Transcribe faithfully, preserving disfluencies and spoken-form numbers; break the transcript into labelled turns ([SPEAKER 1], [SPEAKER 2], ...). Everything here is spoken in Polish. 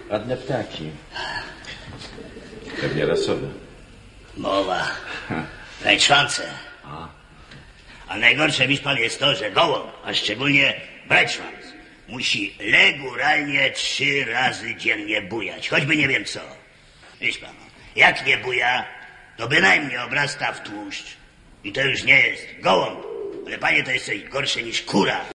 [SPEAKER 1] Ładne ptaki. Pewnie rasowe.
[SPEAKER 2] Mowa. Brajczwance.
[SPEAKER 1] A.
[SPEAKER 2] A najgorsze, wiesz pan, jest to, że gołąb, a szczególnie brajczwans, musi regularnie trzy razy dziennie bujać. Choćby nie wiem co. Wiesz pan, jak nie buja, to bynajmniej obrasta w tłuszcz. I to już nie jest gołąb. Ale panie, to jest coś gorsze niż kura.